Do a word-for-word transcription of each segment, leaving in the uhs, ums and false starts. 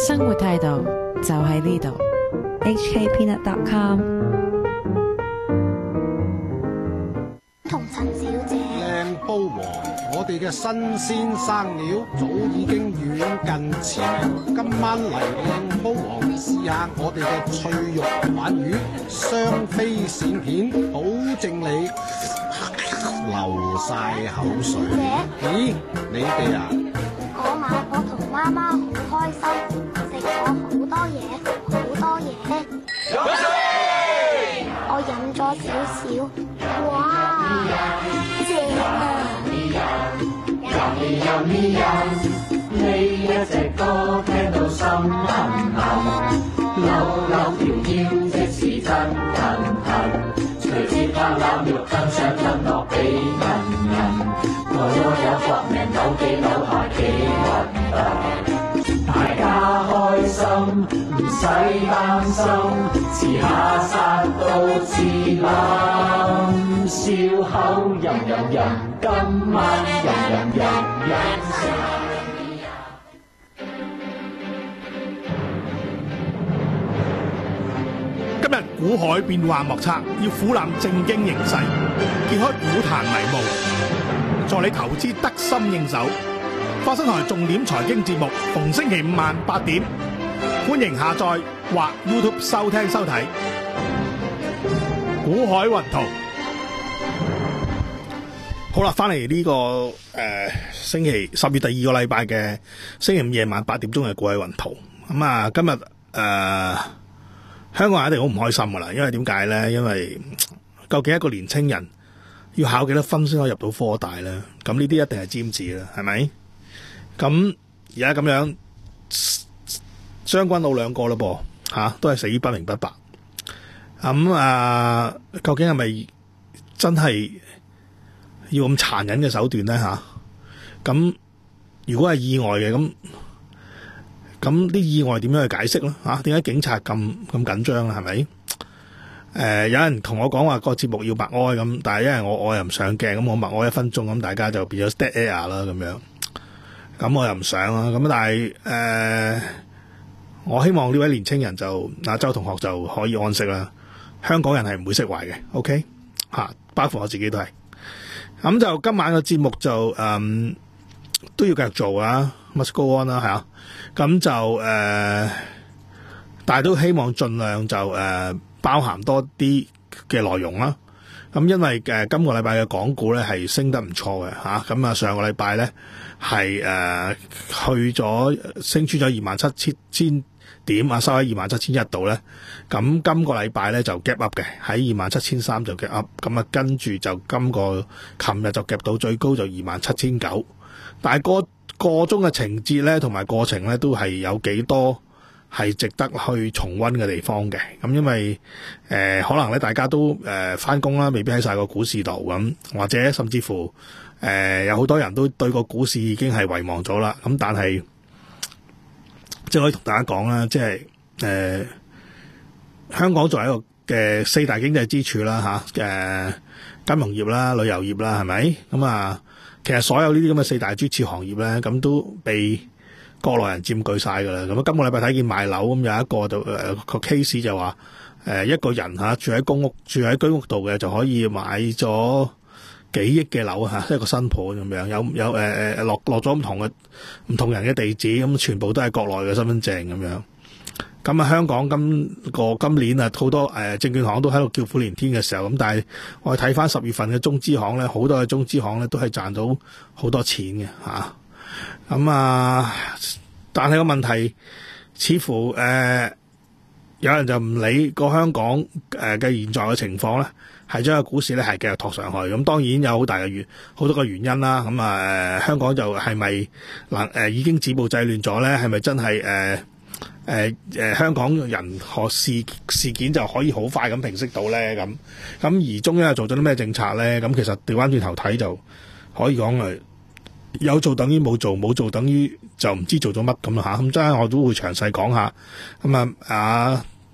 生活態度就喺呢度。 H K peanut dot com 同陳小姐， 靚煲王，我哋嘅新鮮生料早已經遠近馳名。今晚嚟靚煲王試下我哋嘅脆肉鯇魚，雙飛鱔片，保證你流晒口水。咦，你哋啊？ 嗰晚我同媽媽好開心，食咗好多嘢，好多嘢。我飲咗少少，哇，正啊！ 呢一隻歌聽到心痕痕，扭扭條腰即是真騰騰，隨節拍攬肉更想吞落俾人人，我有搏命扭幾扭下幾核突，大家開心唔使擔心，遲下殺到自冧，笑口吟吟吟，今晚吟吟吟吟。 今日股海變幻莫測，要俯瞰正經形勢，揭開股壇迷霧，助你投資得心應手。花生台重點財經節目，逢星期五晚八點，歡迎下載或 YouTube 收聽收睇。股海雲圖，好啦，翻嚟呢個誒、呃、星期十月第二個禮拜嘅星期五夜晚八點鐘嘅股海雲圖。咁啊，今日誒。呃香港人一定好唔開心噶啦，因為點解咧？因為究竟一個年青人要考幾多分先可以入到科大咧？咁呢啲一定係尖子啦，係咪？咁而家咁樣將軍澳兩個咯噃，吓、啊、都係死於不明不白。咁啊，究竟係咪真係要咁殘忍嘅手段咧？吓、啊、咁如果係意外嘅咁。咁啲意外點樣去解釋咧？嚇，點解警察咁咁緊張啊？係咪？誒、呃，有人同我講話個節目要默哀咁，但係因為我我又唔上鏡，咁我默哀一分鐘，咁大家就變咗 dead air 啦咁樣。咁我又唔想啦。咁但係誒、呃，我希望呢位年青人就阿周同學就可以安息啦。香港人係唔會釋懷嘅 ，OK 嚇，包括我自己都係。咁就今晚嘅節目就誒、嗯、都要繼續做啊 ，must go on 啦，係啊。咁就誒、呃，但係都希望盡量就誒、呃、包含多啲嘅內容啦。咁因為誒、呃、今個禮拜嘅港股咧係升得唔錯嘅吓，咁啊上個禮拜咧係誒去咗升穿咗二萬七千點啊，收喺二萬七千一度咧。咁今個禮拜咧就 gap up 嘅，喺二萬七千三就 gap up。咁啊跟住就今個琴日就夾到最高就二萬七千九，但係個個中嘅情節咧，同埋過程咧，都係有幾多係值得去重溫嘅地方嘅。咁因為誒、呃，可能咧大家都誒翻工啦，未必喺晒個股市度咁，或者甚至乎誒、呃、有好多人都對個股市已經係遺忘咗啦。咁但係即係可以同大家講啦，即係誒、呃、香港作為一個嘅四大經濟支柱啦，吓、啊、誒金融業啦、旅遊業啦，係咪咁啊？其實所有呢啲咁嘅四大支柱行業咧，咁都被國內人佔據晒噶啦。咁今個禮拜睇見賣樓咁，有一個就誒個 case 就話誒、呃、一個人吓、啊、住喺公屋、住喺居屋度嘅就可以買咗幾億嘅樓吓，一個新盤咁樣，有有誒誒落落咗唔同嘅唔同人嘅地址，咁全部都係國內嘅身份證咁樣。咁啊，香港今個今年啊，好多誒、呃、證券行都喺度叫苦連天嘅時候，咁但係我哋睇翻十月份嘅中資行咧，好多嘅中資行咧都係賺到好多錢嘅吓。咁啊，但係個問題似乎誒、呃、有人就唔理個香港誒嘅現在嘅情況咧，係將個股市咧係繼續托上去。咁當然有好大嘅原好多個原因啦。咁啊、呃，香港就係咪嗱誒已經止暴制亂咗咧？係咪真係誒？呃誒、呃、誒、呃，香港人學事事件就可以好快咁平息到咧？咁咁而中央又做咗啲咩政策咧？咁其實調翻轉頭睇就可以講誒，有做等於冇做，冇做等於就唔知做咗乜咁啦吓。咁真係我都會詳細講下。咁啊啊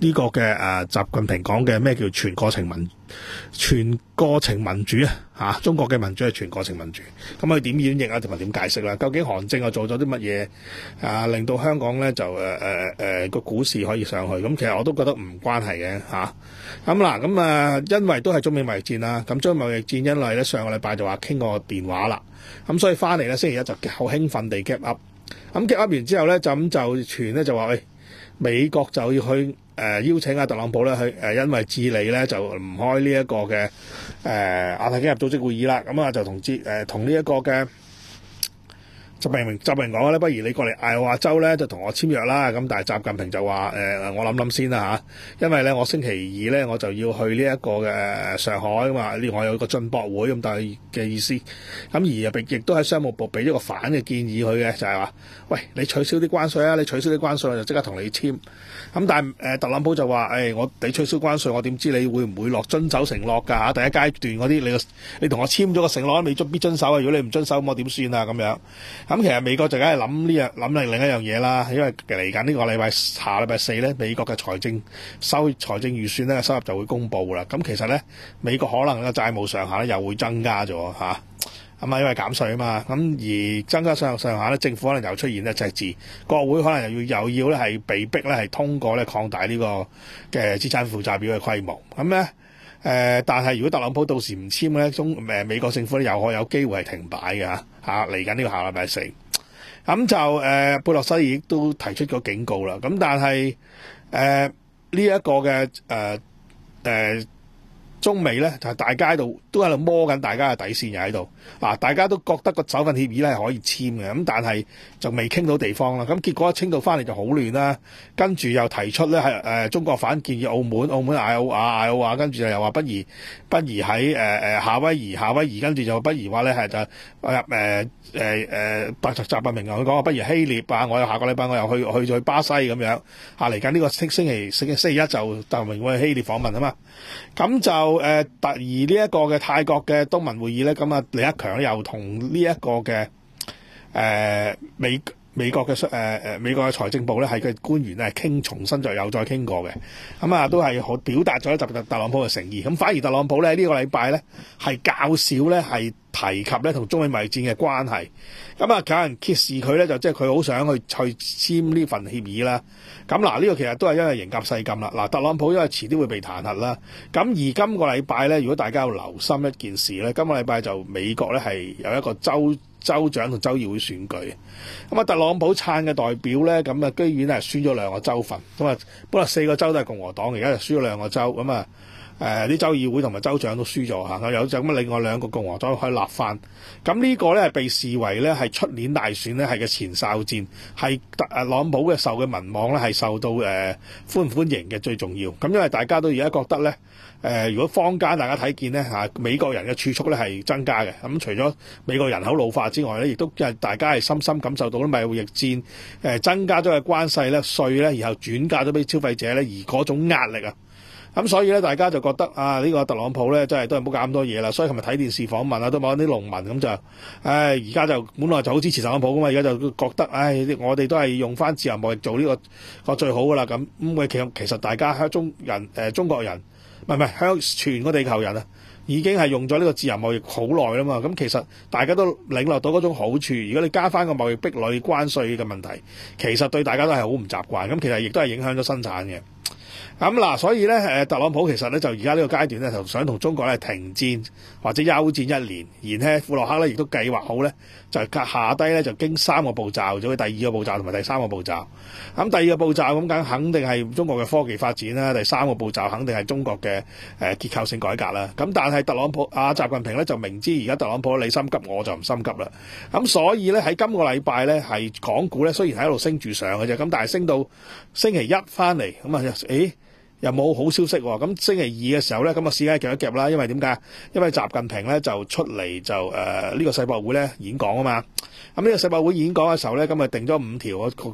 呢個嘅誒習近平講嘅咩叫全過程民全過程民主啊嚇，中國嘅民主係全過程民主，咁佢點演繹啊同埋點解釋啦？究竟韓正又做咗啲乜嘢啊，令到香港咧就誒誒誒個股市可以上去？咁其實我都覺得唔關係嘅嚇。咁嗱咁啊，因為都係中美貿易戰啦，咁中美貿易戰因為咧上個禮拜就話傾過電話啦，咁所以翻嚟咧星期一就好興奮地 gap up，咁 gap up 完之後咧就咁就傳咧就話喂。美國就要去誒、呃、邀請阿特朗普咧去誒、呃，因為智利咧就唔開呢一個嘅誒、呃、亞太經合組織會議啦，咁啊就同智誒同呢一個嘅習近平習近平講咧，不如你過嚟艾奧瓦州咧就同我簽約啦。咁但係習近平就話誒、呃，我諗諗先啦嚇，因為咧我星期二咧我就要去呢一個嘅上海啊嘛，呢我有個進博會咁大嘅意思。咁而亦亦都喺商務部俾咗個反嘅建議佢嘅，就係、是、話，喂，你取消啲關稅啊，你取消啲關稅我就即刻同你簽。咁但係誒、呃、特朗普就話誒、哎，我你取消關稅，我點知你會唔會落遵守承諾㗎嚇？第一階段嗰啲你你同我簽咗個承諾，未必遵守啊！如果你唔遵守，我點算啊？咁樣。咁其實美國就梗係諗呢樣諗另另一樣嘢啦，因為嚟緊呢個禮拜下禮拜四咧，美國嘅財政收財政預算咧收入就會公布啦。咁其實咧，美國可能嘅債務上限咧又會增加咗嚇，咁啊因為減稅啊嘛。咁而增加上上限咧，政府可能又出現咧赤字，國會可能又要又要咧係被逼咧係通過咧擴大呢個嘅資產負債表嘅規模。咁咧誒，但係如果特朗普到時唔簽咧，中誒美國政府咧又可有機會係停擺嘅嚇嚇嚟緊呢個下禮拜四。咁就誒、呃、貝洛西亦都提出咗警告啦。咁但係誒呢一個嘅誒誒中美咧就係、是、大家喺度都喺度摸緊大家嘅底線又喺度嗱，大家都覺得個首份協議咧係可以簽嘅，咁但係就未傾到地方啦。咁結果一傾到翻嚟就好亂啦，跟住又提出咧係誒中國反建議澳門，澳門嗌澳啊嗌澳啊，跟住又話不如不如喺誒誒夏威夷夏威夷，跟住就不如話咧係就入誒誒誒白習習近平佢講話不如希臘啊，我有下個禮拜我又去去去巴西咁樣嚇，嚟緊呢個星星期星期星期一就習近平會去希臘訪問啊嘛，咁就。誒，突而呢一個嘅泰國嘅東盟會議咧，咁啊李克強又同呢一個嘅誒、呃、美美國嘅誒誒美國嘅財政部咧係嘅官員咧係傾重新再又再傾過嘅，咁啊都係好表達咗特特特朗普嘅誠意。咁反而特朗普咧呢、這個禮拜咧係較少咧係提及咧同中美貿易戰嘅關係。咁啊有人揭示佢咧就即係佢好想去去簽呢份協議啦。咁嗱呢個其實都係因為刑夾勢禁啦。嗱特朗普因為遲啲會被彈劾啦。咁而今個禮拜咧，如果大家要留心一件事咧，今個禮拜就美國咧係有一個州州長同州議會選舉。咁啊特朗普撐嘅代表咧，咁啊居然係輸咗兩個州份。咁啊本來四個州都係共和黨，而家就輸咗兩個州。咁啊誒啲州議會同埋州長都輸咗嚇，有就咁另外兩個共和黨可以立翻。咁呢個咧係被視為咧係出年大選咧係嘅前哨戰，係特朗普嘅受嘅民望咧係受到誒、呃、歡唔歡迎嘅最重要。咁因為大家都而家覺得咧誒、呃，如果坊間大家睇見咧嚇、啊、美國人嘅儲蓄咧係增加嘅，咁、嗯、除咗美國人口老化之外咧，亦都因為大家係深深感受到咧貿易戰誒、呃、增加咗嘅關稅咧稅咧，然後轉嫁咗俾消費者咧，而嗰種壓力啊。咁所以咧，大家就覺得啊，呢、這個特朗普咧，真係都係唔好搞咁多嘢啦。所以琴日睇電視訪問啊，都問啲農民咁就，唉，而家就本來就好支持特朗普噶嘛，而家就覺得，唉，我哋都係用翻自由貿易做呢、這個個最好噶啦。咁咁嘅其實其實大家香中人誒、呃、中國人，唔係唔係香全個地球人啊，已經係用咗呢個自由貿易好耐啦嘛。咁其實大家都領略到嗰種好處。如果你加翻個貿易壁壘關稅嘅問題，其實對大家都係好唔習慣。咁其實亦都係影響咗生產嘅。咁嗱，所以咧，誒特朗普其實咧就而家呢個階段咧，就想同中國咧停戰或者休戰一年，而呢庫洛克咧亦都計劃好咧，就下低咧就經三個步驟，做第二個步驟同埋第三個步驟。咁第二個步驟咁梗肯定係中國嘅科技發展啦，第三個步驟肯定係中國嘅誒結構性改革啦。咁但係特朗普啊習近平咧就明知而家特朗普你心急，我就唔心急啦。咁所以咧喺今個禮拜咧係港股咧雖然喺度升住上嘅啫，咁但係升到星期一翻嚟咁啊，誒又冇好消息喎。咁星期二嘅時候咧，咁啊市梗係夾一夾啦，因為點解？因為習近平咧就出嚟就誒呢、呃這個世博會咧演講啊嘛。咁呢個世博會演講嘅時候咧，咁啊定咗五條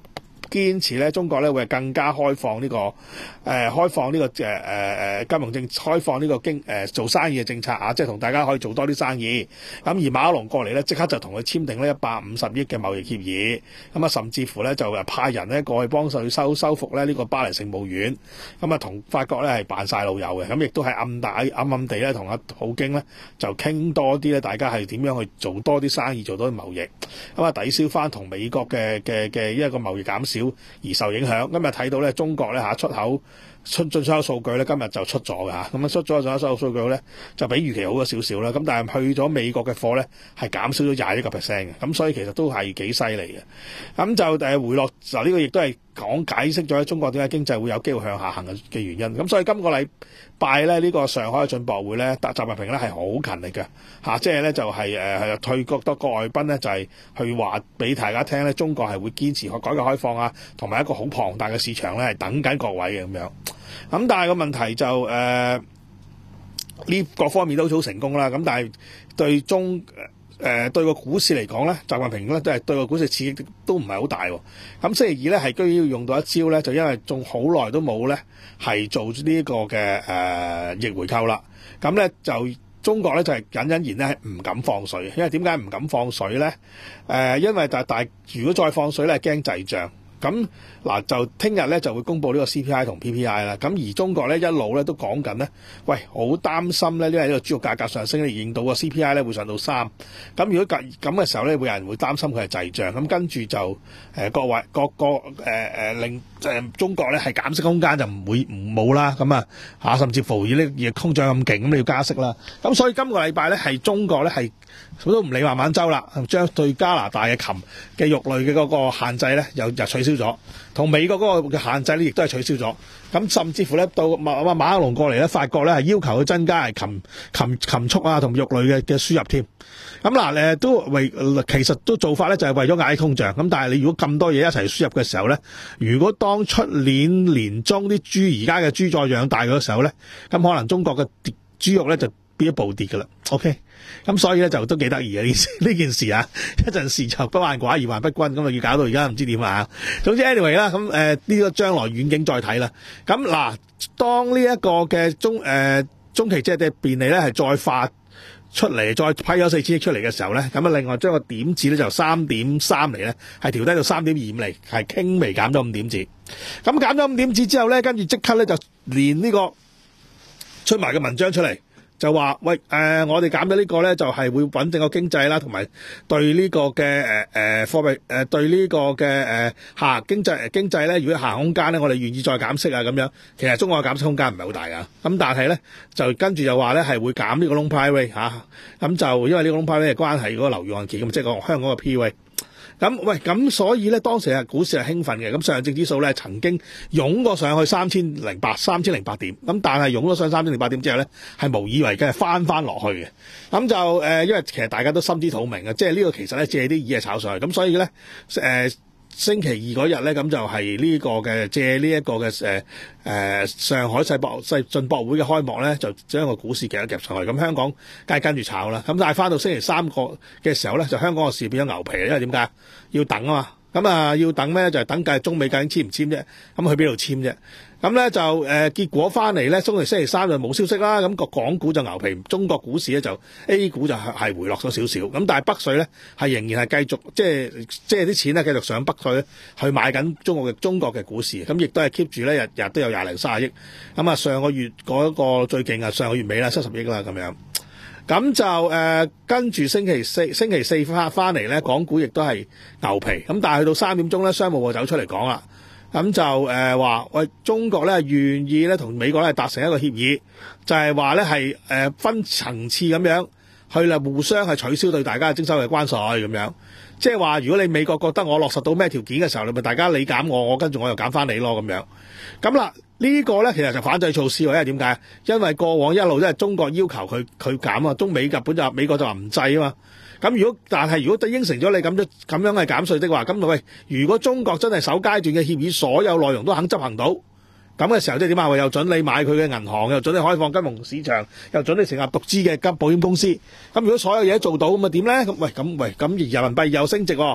堅持咧，中國咧會更加開放呢、這個誒、呃、開放呢、這個誒誒誒金融政開放呢個經誒、呃、做生意嘅政策啊，即係同大家可以做多啲生意。咁而馬克龍過嚟咧，即刻就同佢簽訂呢一百五十億嘅貿易協議。咁啊，甚至乎咧就派人咧過去幫手收收復咧呢個巴黎聖母院。咁啊，同法國咧係扮晒老友嘅。咁亦都係暗打暗暗地咧同阿普京咧就傾多啲咧，大家係點樣去做多啲生意，做多啲貿易。咁啊，抵消翻同美國嘅嘅嘅一個貿易減少而受影響。今日睇到咧，中國咧嚇出口出進出口數據咧，今日就出咗㗎嚇。咁啊，出咗進出口數據咧，就比預期好咗少少啦。咁但係去咗美國嘅貨咧，係減少咗廿一個 percent 嘅。咁所以其實都係幾犀利嘅。咁就誒回落就呢個亦都係講解釋咗中國點解經濟會有機會向下行嘅嘅原因。咁所以今個禮拜咧，呢個上海嘅進博會咧，習近平咧係好勤力嘅嚇，即係咧就係誒係退國多個外賓咧，就係去話俾大家聽咧，中國係會堅持改革開放啊，同埋一個好龐大嘅市場咧係等緊各位嘅咁樣。咁但係個問題就誒呢、呃、各方面都好成功啦。咁但係對中誒、呃、對個股市嚟講咧，習近平咧都係對個股市刺激都唔係好大喎。咁星期二咧係居然要用到一招咧，就因為仲好耐都冇咧係做呢個嘅誒、呃、逆回購啦。咁咧就中國咧就係隱隱然咧係唔敢放水，因為點解唔敢放水咧？誒、呃，因為但但如果再放水咧，驚滯脹。咁嗱就聽日咧就會公布呢個 C P I 同 P P I 啦。咁而中國咧一路咧都講緊咧，喂，好擔心咧，因為呢個豬肉價格上升咧，令到個 C P I 咧會上到三。咁如果咁咁嘅時候咧，會有人會擔心佢係滯脹。咁跟住就誒、呃、各位各個誒誒令誒中國咧係減息空間就唔會唔冇啦。咁啊嚇，甚至乎以呢個通脹咁勁，咁你要加息啦。咁所以今個禮拜咧係中國咧係都唔理孟晚舟啦，將對加拿大嘅禽嘅肉類嘅嗰個限制咧又又取消咗，同美國嗰個嘅限制咧亦都係取消咗。咁甚至乎咧到馬馬克龍過嚟咧，法國咧係要求佢增加係禽禽禽畜啊同肉類嘅嘅輸入添。咁嗱誒都為其實都做法咧就係為咗壓通脹。咁但係你如果咁多嘢一齊輸入嘅時候咧，如果當出年年中啲豬而家嘅豬再養大嘅時候咧，咁可能中國嘅豬肉咧就變一步跌㗎啦。OK。咁所以咧就都幾得意啊！呢呢件事啊，一陣時就不患寡而患不均，咁啊要搞到而家唔知點啊！總之 anyway 啦，咁誒呢個將來遠景再睇啦。咁嗱，當呢一個嘅中誒、呃、中期即係嘅便利咧係再發出嚟，再批咗四千億出嚟嘅時候咧，咁啊另外將個點子咧就三點三厘咧係調低到三點二五厘，係輕微減咗五點子。咁減咗五點子之後咧，跟住即刻咧就連呢個出埋個文章出嚟。就話喂誒、呃，我哋減咗呢個咧，就係、是、會穩定個經濟啦，同埋對呢個嘅誒誒貨幣誒、呃、對呢個嘅誒、呃、下經濟經濟咧，如果下行空間咧，我哋願意再減息啊咁樣。其實中國嘅減息空間唔係好大噶，咁但係咧就跟住就話咧係會減呢個 loan prime rate 嚇，咁就因為呢個 loan prime rate 嘅關係嗰個樓宇按揭咁，即係個香港嘅 P rate。咁喂，咁所以咧，當時啊股市係興奮嘅，咁上證指數咧曾經湧過上去三千零八三千零八點，咁但係湧咗上三千零八點之後咧，係無以為繼，係翻翻落去嘅。咁就誒、呃，因為其實大家都心知肚明嘅，即係呢個其實咧借啲意係炒上去，咁所以咧誒。呃星期二嗰日咧，咁就係呢個嘅借呢一個嘅誒誒上海世博世進博會嘅開幕咧，就將個股市夾一夾上去。咁香港梗係跟住炒啦。咁但係翻到星期三個嘅時候咧，就香港個市變咗牛皮，因為點解？要等啊嘛。咁啊要等咩？就係、是、等計中美究竟簽唔簽啫。咁去邊度簽啫？咁咧就誒、呃、結果翻嚟咧，中期星期三就冇消息啦。咁、那個港股就牛皮，中國股市咧就 A 股就係回落咗少少。咁但係北水咧係仍然係繼續即係即係啲錢咧繼續上北水去買緊中國嘅中國嘅股市。咁亦都係 keep 住咧日日都有廿零卅億。咁啊上個月嗰個最勁啊，上個月尾啦七十億啦咁樣。咁就誒、呃、跟住星期四星期四翻翻嚟咧，港股亦都係牛皮。咁但係去到三點鐘咧，商務部走出嚟講啦。咁就誒話喂，中國咧願意咧同美國咧達成一個協議，就係話咧係誒分層次咁樣去啦，互相係取消對大家嘅徵收嘅關稅咁樣。即係話如果你美國覺得我落實到咩條件嘅時候，你咪大家你減我，我跟住我又減翻你咯咁樣。咁啦，呢個咧其實就反制措施喎，因為點解？因為過往一路都係中國要求佢佢減啊，中美日本就美國就話唔制啊嘛。咁如果但係如果應承咗你咁樣咁樣係減稅的話，咁喂，如果中國真係首階段嘅協議所有內容都肯執行到，咁嘅時候即係點啊？又準你買佢嘅銀行，又準你開放金融市場，又準你成立獨資嘅金保險公司。咁如果所有嘢做到咁啊點咧？咁喂咁喂咁而人民幣又升值喎。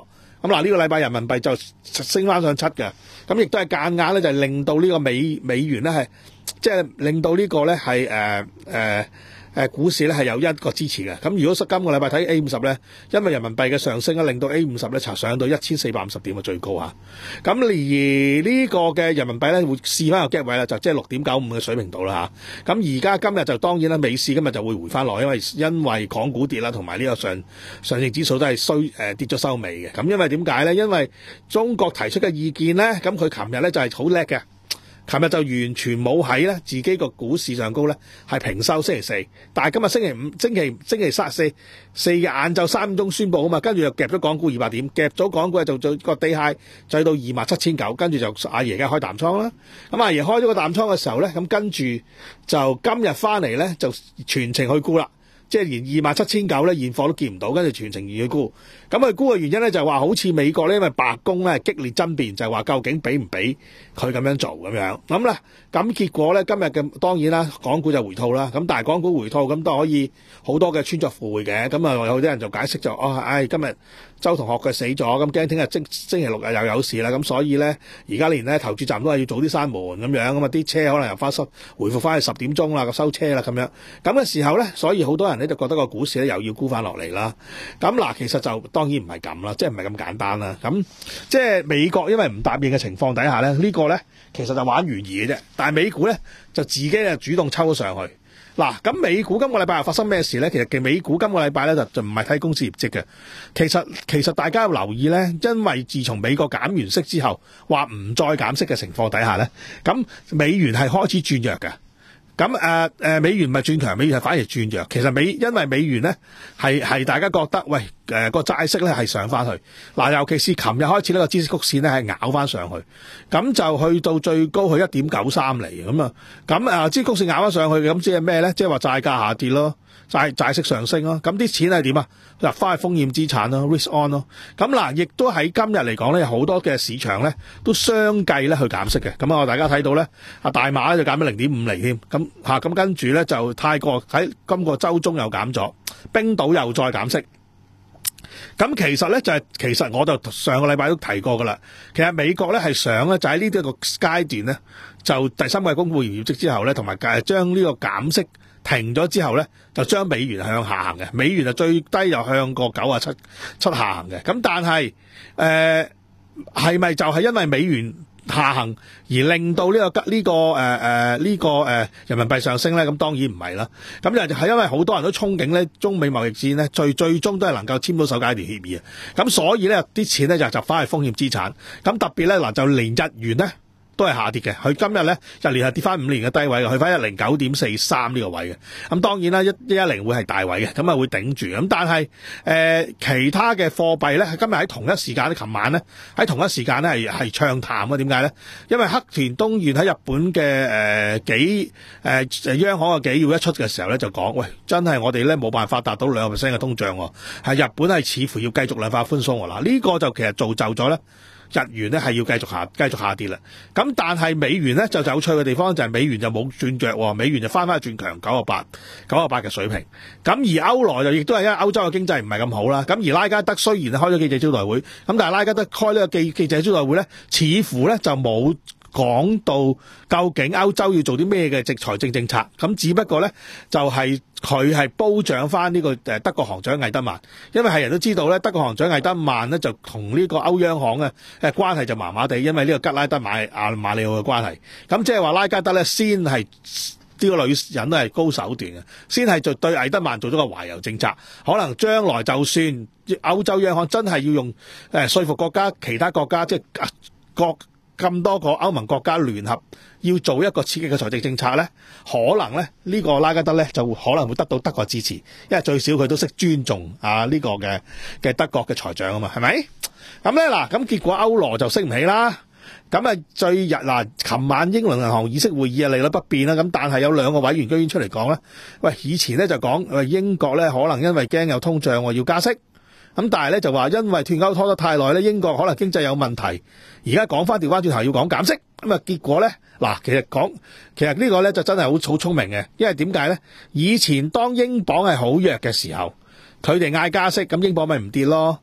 咁嗱呢個禮拜人民幣就升翻上七嘅，咁亦都係間硬咧就係令到呢個美美元咧係即係令到呢個咧係誒誒誒股市咧係有一個支持嘅。咁如果今個禮拜睇 A 五十咧，因為人民幣嘅上升咧，令到 A 五十咧查上到一千四百五十點嘅最高啊。咁而呢個嘅人民幣咧會試翻個 gap 位啦，就即係六點九五嘅水平度啦嚇。咁而家今日就當然啦，美市今日就會回翻落，因為因為港股跌啦，同埋呢個上上證指數都係衰誒跌咗收尾嘅。咁因為點解咧？因為中國提出嘅意見咧，咁佢琴日咧就係好叻嘅。琴日就完全冇喺咧自己個股市上高咧係平收星期四，但係今日星期五、星期星期三四四嘅晏晝三點鐘宣佈啊嘛，跟住就夾咗港股二百點，夾咗港股就就個低 high 就去到二萬七千九，跟住就阿爺而家開淡倉啦。咁阿爺開咗個淡倉嘅時候咧，咁跟住就今日翻嚟咧就全程去沽啦。即係連二萬七千九咧現貨都見唔到，跟住全程去沽。咁佢沽嘅原因咧就係話好似美國咧，因為白宮咧激烈爭辯，就係話究竟俾唔俾佢咁樣做咁樣。咁咧咁結果咧今日嘅當然啦，港股就回吐啦。咁但係港股回吐咁都可以好多嘅穿鑿附會嘅。咁啊有啲人就解釋就哦，唉今日周同學佢死咗，咁驚聽日星星期六日又有事啦。咁所以咧而家連咧投注站都係要早啲閂門咁樣。咁啊啲車可能又翻收回復翻去十點鐘啦，收車啦咁樣。咁嘅時候咧，所以好多人咧就覺得個股市咧又要沽翻落嚟啦。咁嗱，其實就當然唔係咁啦，即係唔係咁簡單啦。咁即係美國因為唔答應嘅情況底下咧，呢個咧其實就玩懸疑嘅啫。但係美股咧就自己咧主動抽咗上去。嗱，咁美股今個禮拜又發生咩事咧？其實嘅美股今個禮拜咧就就唔係睇公司業績嘅。其實其實大家要留意咧，因為自從美國減完息之後，話唔再減息嘅情況底下咧，咁美元係開始轉弱嘅。咁誒誒美元唔係轉強，美元係反而轉弱。其實美因為美元咧係係大家覺得喂誒個債息咧係上翻去嗱，尤其是琴日開始呢個孳息曲線咧係咬翻上去，咁就去到最高去一點九三厘咁啊。咁誒孳息曲線咬翻上去嘅，咁即係咩咧？即係話債價下跌咯，債債息上升咯。咁啲錢係點啊？入翻去風險資產咯 ，risk on 咯。咁嗱，亦都喺今日嚟講咧，有好多嘅市場咧都相繼咧去減息嘅。咁啊，大家睇到咧，啊大馬咧就減咗零點五厘添。咁嚇咁跟住咧就泰國喺今個週中又減咗，冰島又再減息。咁其實咧就係、是、其實我就上個禮拜都提過噶啦。其實美國咧係想咧就喺呢一個階段咧，就第三季公布完業績之後咧，同埋誒將呢個減息停咗之後咧，就將美元向下行嘅。美元就最低又向過九啊七七下行嘅。咁但係誒係咪就係因為美元下行而令到呢、這個呢、這個誒誒呢個誒、呃、人民幣上升咧？咁當然唔係啦。咁就係因為好多人都憧憬咧，中美貿易戰咧最最終都係能夠簽到首階段協議啊。咁所以咧啲錢咧就集翻去風險資產。咁特別咧嗱，就連日元咧都係下跌嘅。佢今日咧日連係跌翻五年嘅低位嘅，去翻一零九點四三呢個位嘅。咁當然啦，一一一零會係大位嘅，咁啊會頂住。咁但係誒、呃、其他嘅貨幣咧，今日喺同一時間咧，琴晚咧喺同一時間咧係係唱淡嘅。點解咧？因為黑田東彥喺日本嘅誒、呃、幾誒誒、呃、央行嘅紀要一出嘅時候咧，就講喂，真係我哋咧冇辦法達到兩個 percent 嘅通脹喎，係日本係似乎要繼續量化寬鬆喎。嗱，呢個就其實造就咗咧。日元咧係要繼續下繼續下跌啦，咁但係美元咧就有趣嘅地方就係美元就冇轉弱，美元就翻返去轉強九啊八九啊八嘅水平。咁而歐羅就亦都係因為歐洲嘅經濟唔係咁好啦。咁而拉加德雖然開咗記者招待會，咁但係拉加德開呢個記記者招待會咧，似乎咧就冇講到究竟歐洲要做啲咩嘅財政政策，咁只不過咧就係佢係褒獎翻呢個誒德國行長魏德曼，因為係人都知道咧，德國行長魏德曼咧就同呢個歐央行嘅誒關係就麻麻地，因為呢個吉拉德馬阿馬里奧嘅關係，咁即係話拉加德咧先係呢個女人都係高手段嘅，先係就對魏德曼做咗個懷柔政策，可能將來就算歐洲央行真係要用誒說服國家其他國家即係國。咁多個歐盟國家聯合要做一個刺激嘅財政政策咧，可能咧呢個拉加德咧就可能會得到德國支持，因為最少佢都識尊重啊呢個嘅嘅德國嘅財長啊嘛，係咪？咁咧嗱，咁結果歐羅就升唔起啦。咁啊，最日嗱，琴晚英倫銀行議息會議啊利率不變啦，咁但係有兩個委員居然出嚟講咧，喂，以前咧就講喂英國咧可能因為驚有通脹要加息。咁但係咧就話因為脫歐拖得太耐咧，英國可能經濟有問題，而家講翻調翻轉頭要講減息，咁啊結果咧嗱，其實講其實呢個咧就真係好好聰明嘅，因為點解咧？以前當英鎊係好弱嘅時候，佢哋嗌加息，咁英鎊咪唔跌咯。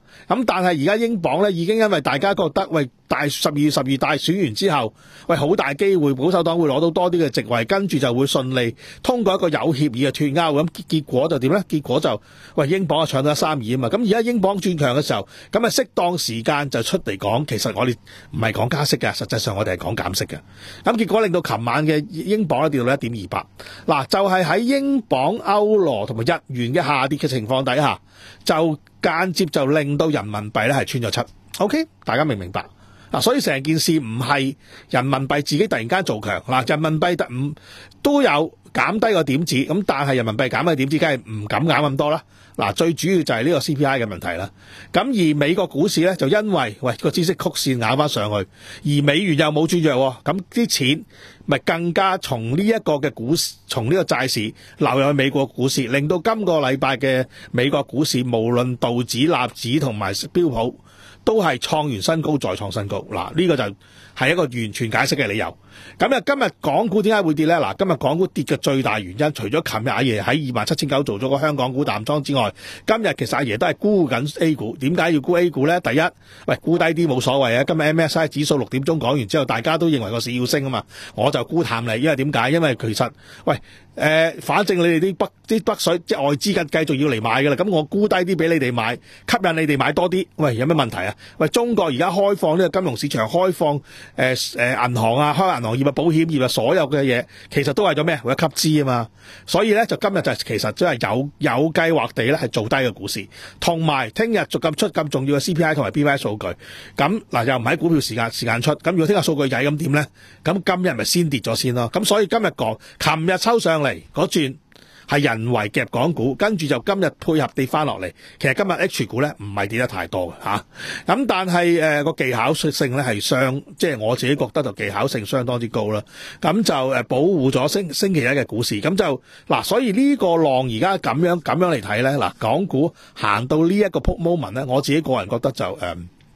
咁但係而家英鎊咧已經因為大家覺得喂大十二月十二大選完之後，喂好大機會保守黨會攞到多啲嘅席位，跟住就會順利通過一個有協議嘅脫歐，咁結果就點咧？結果就喂英鎊啊搶到一三二啊嘛，咁而家英鎊轉強嘅時候，咁啊適當時間就出嚟講，其實我哋唔係講加息嘅，實際上我哋係講減息嘅。咁結果令到琴晚嘅英鎊咧跌到一點二八，嗱就係喺英鎊、歐羅同埋日元嘅下跌嘅情況底下，就間接就令到人民幣咧係穿咗七。OK， 大家明唔明白？嗱，所以成件事唔係人民幣自己突然間做強，嗱，人民幣得五都有減低個點子，咁但係人民幣減嘅點子，梗係唔敢減咁多啦。嗱，最主要就係呢個 C P I 嘅問題啦。咁而美國股市咧就因為喂個孳息曲線咬翻上去，而美元又冇轉弱，咁啲錢咪更加從呢一個嘅股市，從呢個債市流入去美國股市，令到今個禮拜嘅美國股市無論道指、納指同埋標普，都係創完新高再創新高，嗱、這、呢個就係一個完全解釋嘅理由。咁啊，今日港股點解會跌呢？嗱，今日港股跌嘅最大原因，除咗琴日阿爺喺二萬七千九做咗個香港股淡倉之外，今日其實阿爺都係沽緊 A 股。點解要沽 A 股呢？第一，喂沽低啲冇所謂啊。今日 M S I 指數六點鐘講完之後，大家都認為個市要升啊嘛，我就沽淡你。因為點解？因為其實喂。誒、呃，反正你哋啲北啲北水即係外資繼繼續要嚟買㗎啦，咁我沽低啲俾你哋買，吸引你哋買多啲。喂，有咩問題啊？喂，中國而家開放呢個金融市場，開放誒誒、呃呃、銀行啊，開銀行業啊、保險業啊，所有嘅嘢其實都係咗咩？為咗吸資啊嘛。所以咧就今日就其實真係有有計劃地咧係做低個股市，同埋聽日逐咁出咁重要嘅 C P I 同埋 P M I 數據。咁嗱又唔喺股票時間時間出，咁如果聽日數據曳咁點咧？咁今日咪先跌咗先咯。咁所以今日講，琴日抽上嚟。嗰轉係人為夾港股，跟住就今日配合跌翻落嚟。其實今日 H 股咧唔係跌得太多嘅嚇，咁、啊、但係誒個技巧性咧係相，即係我自己覺得就技巧性相當之高啦。咁就誒保護咗星星期一嘅股市，咁就嗱，所以呢個浪而家咁樣咁樣嚟睇咧，嗱，港股行到呢一個 moment 咧，我自己個人覺得就誒誒、呃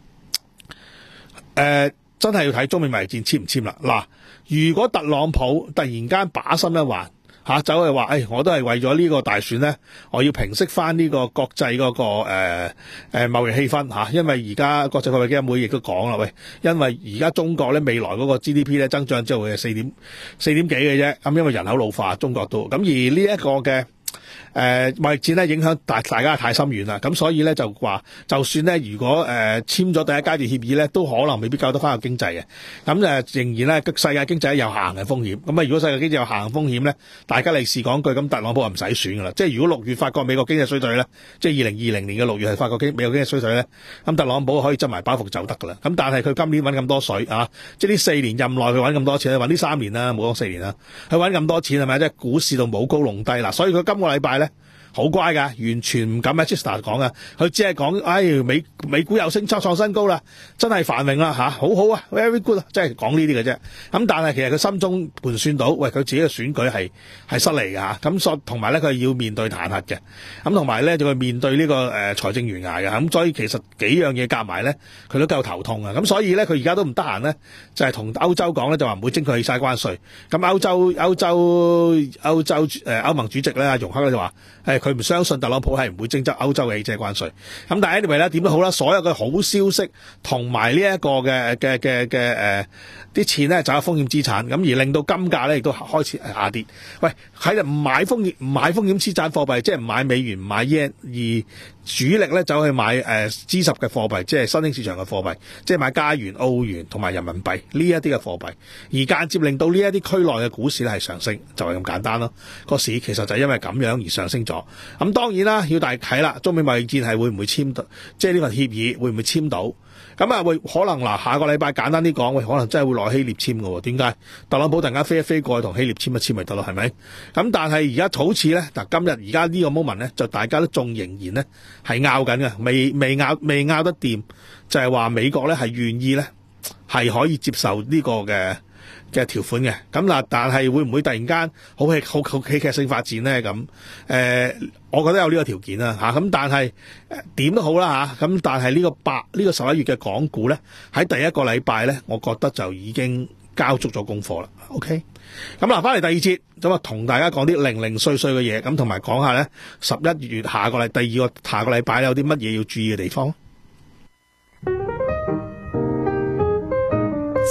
呃、真係要睇中美貿易戰簽唔簽啦。嗱，如果特朗普突然間把心一橫，吓、啊、走去話，誒、哎，我都係為咗呢個大選咧，我要平息翻呢個國際嗰、那個誒誒貿易氣氛吓、啊，因為而家國際貨幣基金會亦都講啦，喂，因為而家中國咧未來嗰個 G D P 咧增長之後會係四點四點幾嘅啫，咁因為人口老化，中國都咁而呢一個嘅。誒貿易戰咧影響大大家太深遠啦，咁所以咧就話，就算咧如果誒、呃、簽咗第一階段協議咧，都可能未必救得翻個經濟嘅。咁誒仍然咧世界經濟有下行嘅風險。咁啊如果世界經濟有下行風險咧，大家利是講句，咁特朗普係唔使選噶啦。即係如果六月發覺美國經濟衰退咧，即係二零二零年嘅六月係發覺經美國經濟衰退咧，咁特朗普可以執埋包袱就得噶啦。咁但係佢今年揾咁多水啊，即係呢四年任內佢揾咁多錢，揾呢三年啦，冇講四年啦，佢揾咁多錢係咪？即係股市度舞高弄低嗱，所以佢今個禮拜咧。好乖噶，完全唔敢喺 Chester 講噶，佢只係講，哎，美美股又升，創創新高啦，真係繁榮啦吓，好好啊 ，very good 啊，即係講呢啲嘅啫。咁但係其實佢心中盤算到，喂，佢自己嘅選舉係係失利嘅吓，咁所同埋咧佢要面對彈劾嘅，咁同埋咧就佢面對呢、這個誒、呃、財政懸崖嘅，咁所以其實幾樣嘢夾埋咧，佢都夠頭痛啊。咁所以咧佢而家都唔得閒咧，就係同歐洲講咧，就話唔會徵佢起曬關稅。咁歐洲歐洲歐洲誒歐盟主席咧阿容克咧就話，誒。佢唔相信特朗普係唔會徵執歐洲嘅汽車關稅，咁但係 anyway 咧點都好啦，所有嘅好消息同埋呢一個嘅嘅嘅嘅誒啲錢咧就有風險資產，咁而令到金價咧亦都開始下跌。喂，喺度唔買風險唔買風險資產貨幣，即係唔買美元唔買 yen，而主力咧走去買誒 G 十嘅貨幣，即係新興市場嘅貨幣，即係買加元、澳元同埋人民幣呢一啲嘅貨幣，而間接令到呢一啲區內嘅股市咧係上升，就係咁簡單咯。個市其實就係因為咁樣而上升咗。咁當然啦，要大睇啦，中美貿易戰係會唔會簽到，即係呢份協議會唔會簽到？咁啊會可能嗱，下個禮拜簡單啲講，喂，可能真係會落希臘簽嘅。點解？特朗普突然間飛一飛過去同希臘簽一簽咪得咯，係咪？咁但係而家好似咧，嗱今日而家呢個 moment 咧，就大家都仲仍然咧係拗緊嘅，未未拗未拗得掂，就係話美國咧係願意咧係可以接受呢個嘅嘅條款嘅。咁嗱，但係會唔會突然間好戲好好戲劇性發展咧？咁誒、呃，我覺得有呢個條件啦嚇。咁但係點都好啦嚇。咁但係呢個八呢、呢個十一月嘅港股咧，喺第一個禮拜咧，我覺得就已經交足咗功課啦。OK。咁嗱，翻嚟第二節，咁啊同大家講啲零零碎碎嘅嘢，咁同埋講下咧十一月下個禮第二個下個禮拜有啲乜嘢要注意嘅地方。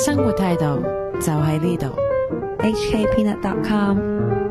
生活態度就喺呢度。 h k peanut dot com